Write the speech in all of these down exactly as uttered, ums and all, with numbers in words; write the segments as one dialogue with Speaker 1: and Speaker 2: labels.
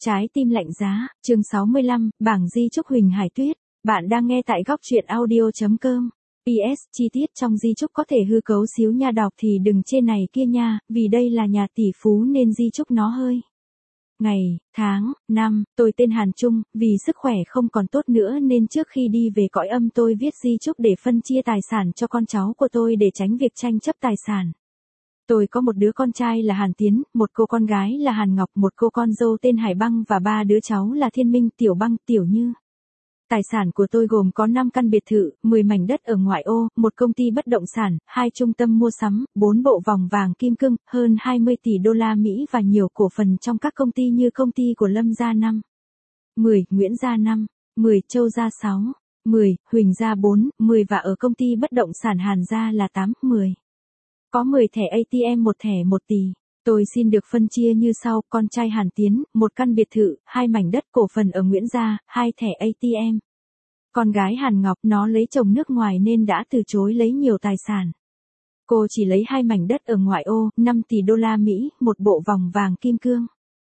Speaker 1: Trái tim lạnh giá, chương sáu mươi lăm, bảng di chúc Huỳnh Hải Tuyết. Bạn đang nghe tại góc truyện audio.com. pê ét, chi tiết trong di chúc có thể hư cấu xíu nha, đọc thì đừng chê này kia nha, vì đây là nhà tỷ phú nên di chúc nó hơi. Ngày, tháng, năm, tôi tên Hàn Trung, vì sức khỏe không còn tốt nữa nên trước khi đi về cõi âm tôi viết di chúc để phân chia tài sản cho con cháu của tôi để tránh việc tranh chấp tài sản. Tôi có một đứa con trai là Hàn Tiến, một cô con gái là Hàn Ngọc, một cô con dâu tên Hải Băng và ba đứa cháu là Thiên Minh, Tiểu Băng, Tiểu Như. Tài sản của tôi gồm có năm căn biệt thự, mười mảnh đất ở ngoại ô, một công ty bất động sản, hai trung tâm mua sắm, bốn bộ vòng vàng kim cương, hơn hai mươi tỷ đô la Mỹ và nhiều cổ phần trong các công ty như công ty của Lâm Gia năm, mười, Nguyễn Gia năm, mười, Châu Gia sáu, mười, Huỳnh Gia bốn, mười và ở công ty bất động sản Hàn Gia là tám, mười. Có mười thẻ a tê em, một thẻ một tỷ. Tôi xin được phân chia như sau: con trai Hàn Tiến, một căn biệt thự, hai mảnh đất, cổ phần ở Nguyễn Gia, hai thẻ a tê em. Con gái Hàn Ngọc, nó lấy chồng nước ngoài nên đã từ chối lấy nhiều tài sản. Cô chỉ lấy hai mảnh đất ở ngoại ô, năm tỷ đô la Mỹ, một bộ vòng vàng kim cương.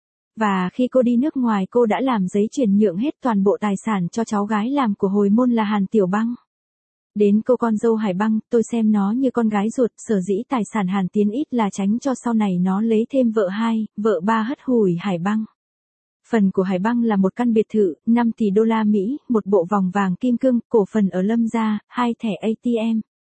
Speaker 1: Và khi cô đi nước ngoài cô đã làm giấy chuyển nhượng hết toàn bộ tài sản cho cháu gái làm của hồi môn là Hàn Tiểu Băng. Đến cô con dâu Hải Băng, tôi xem nó như con gái ruột, sở dĩ tài sản Hàn Tiến ít là tránh cho sau này nó lấy thêm vợ hai, vợ ba hất hủi Hải Băng. Phần của Hải Băng là một căn biệt thự, năm tỷ đô la Mỹ, một bộ vòng vàng kim cương, cổ phần ở Lâm Gia, hai thẻ a tê em.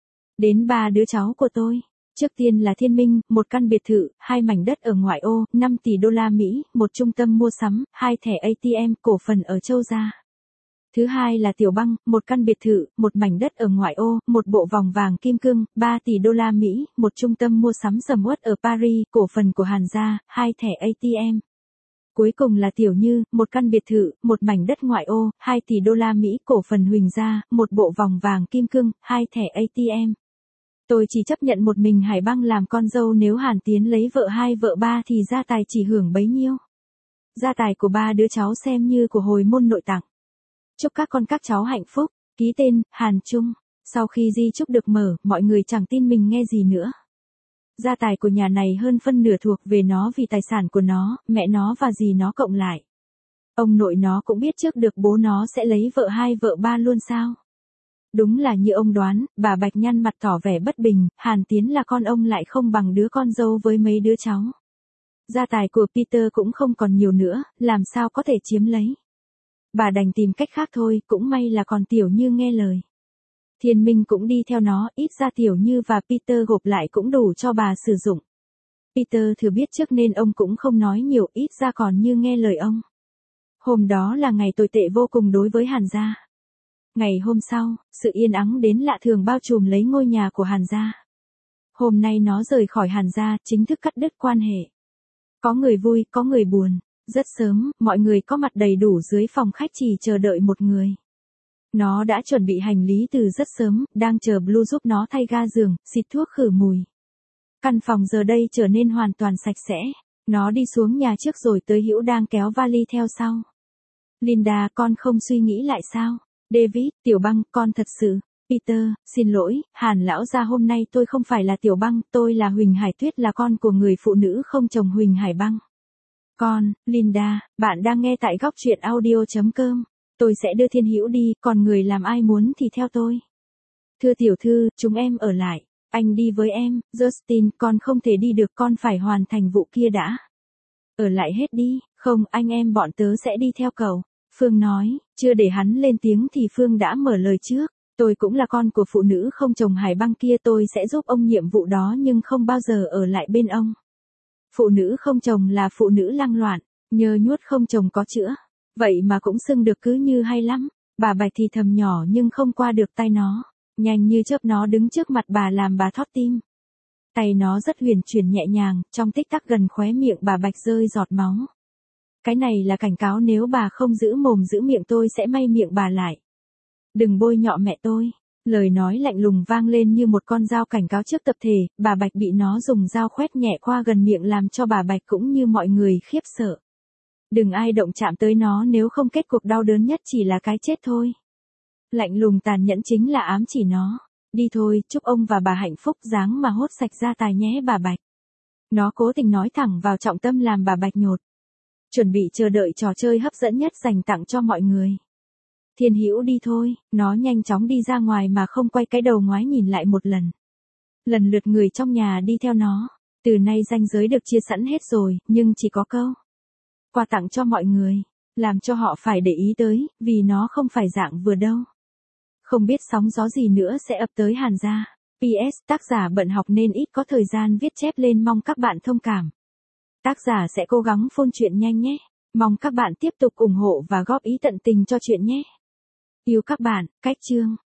Speaker 1: Đến ba đứa cháu của tôi. Trước tiên là Thiên Minh, một căn biệt thự, hai mảnh đất ở ngoại ô, năm tỷ đô la Mỹ, một trung tâm mua sắm, hai thẻ a tê em, cổ phần ở Châu Gia. Thứ hai là Tiểu Băng, một căn biệt thự, một mảnh đất ở ngoại ô, một bộ vòng vàng kim cương, ba tỷ đô la Mỹ, một trung tâm mua sắm sầm uất ở Paris, cổ phần của Hàn Gia, hai thẻ a tê em. Cuối cùng là Tiểu Như, một căn biệt thự, một mảnh đất ngoại ô, hai tỷ đô la Mỹ, cổ phần Huỳnh Gia, một bộ vòng vàng kim cương, hai thẻ a tê em. Tôi chỉ chấp nhận một mình Hải Băng làm con dâu, nếu Hàn Tiến lấy vợ hai vợ ba thì gia tài chỉ hưởng bấy nhiêu. Gia tài của ba đứa cháu xem như của hồi môn nội tặng. Chúc các con các cháu hạnh phúc. Ký tên, Hàn Trung. Sau khi di chúc được mở, mọi người chẳng tin mình nghe gì nữa. Gia tài của nhà này hơn phân nửa thuộc về nó vì tài sản của nó, mẹ nó và dì nó cộng lại. Ông nội nó cũng biết trước được bố nó sẽ lấy vợ hai vợ ba luôn sao? Đúng là như ông đoán, bà Bạch nhăn mặt tỏ vẻ bất bình, Hàn Tiến là con ông lại không bằng đứa con dâu với mấy đứa cháu. Gia tài của Peter cũng không còn nhiều nữa, làm sao có thể chiếm lấy. Bà đành tìm cách khác thôi, cũng may là còn Tiểu Như nghe lời. Thiên Minh cũng đi theo nó, ít ra Tiểu Như và Peter gộp lại cũng đủ cho bà sử dụng. Peter thừa biết trước nên ông cũng không nói nhiều, ít ra còn Như nghe lời ông. Hôm đó là ngày tồi tệ vô cùng đối với Hàn Gia. Ngày hôm sau, sự yên ắng đến lạ thường bao trùm lấy ngôi nhà của Hàn Gia. Hôm nay nó rời khỏi Hàn Gia, chính thức cắt đứt quan hệ. Có người vui, có người buồn. Rất sớm, mọi người có mặt đầy đủ dưới phòng khách chỉ chờ đợi một người. Nó đã chuẩn bị hành lý từ rất sớm, đang chờ Blue giúp nó thay ga giường, xịt thuốc khử mùi. Căn phòng giờ đây trở nên hoàn toàn sạch sẽ. Nó đi xuống nhà trước rồi tới Hữu đang kéo vali theo sau. Linda, con không suy nghĩ lại sao? David, Tiểu Băng, con thật sự. Peter, xin lỗi, Hàn lão gia, hôm nay tôi không phải là Tiểu Băng, tôi là Huỳnh Hải Tuyết, là con của người phụ nữ không chồng Huỳnh Hải Băng. Con, Linda, bạn đang nghe tại góc truyện audio.com. Tôi sẽ đưa Thiên Hữu đi, còn người làm ai muốn thì theo tôi. Thưa tiểu thư, chúng em ở lại. Anh đi với em. Justin, con không thể đi được, con phải hoàn thành vụ kia đã. Ở lại hết đi. Không, anh em bọn tớ sẽ đi theo cậu. Phương nói, chưa để hắn lên tiếng thì Phương đã mở lời trước. Tôi cũng là con của phụ nữ không chồng Hải Băng kia, tôi sẽ giúp ông nhiệm vụ đó nhưng không bao giờ ở lại bên ông. Phụ nữ không chồng là phụ nữ lăng loạn, nhơ nhuốt không chồng có chữa. Vậy mà cũng xưng được cứ như hay lắm. Bà Bạch thì thầm nhỏ nhưng không qua được tay nó. Nhanh như chớp nó đứng trước mặt bà làm bà thót tim. Tay nó rất huyền chuyển nhẹ nhàng, trong tích tắc gần khóe miệng bà Bạch rơi giọt máu. Cái này là cảnh cáo, nếu bà không giữ mồm giữ miệng tôi sẽ may miệng bà lại. Đừng bôi nhọ mẹ tôi. Lời nói lạnh lùng vang lên như một con dao cảnh cáo trước tập thể, bà Bạch bị nó dùng dao khoét nhẹ qua gần miệng làm cho bà Bạch cũng như mọi người khiếp sợ. Đừng ai động chạm tới nó, nếu không kết cục đau đớn nhất chỉ là cái chết thôi. Lạnh lùng tàn nhẫn chính là ám chỉ nó. Đi thôi, chúc ông và bà hạnh phúc, dáng mà hốt sạch gia tài nhé bà Bạch. Nó cố tình nói thẳng vào trọng tâm làm bà Bạch nhột. Chuẩn bị chờ đợi trò chơi hấp dẫn nhất dành tặng cho mọi người. Thiên Hữu đi thôi, nó nhanh chóng đi ra ngoài mà không quay cái đầu ngoái nhìn lại một lần. Lần lượt người trong nhà đi theo nó. Từ nay ranh giới được chia sẵn hết rồi, nhưng chỉ có câu quà tặng cho mọi người, làm cho họ phải để ý tới, vì nó không phải dạng vừa đâu. Không biết sóng gió gì nữa sẽ ập tới Hàn gia. pê ét tác giả bận học nên ít có thời gian viết chép lên, mong các bạn thông cảm. Tác giả sẽ cố gắng phone chuyện nhanh nhé. Mong các bạn tiếp tục ủng hộ và góp ý tận tình cho chuyện nhé. Yêu các bạn, Cách Chương.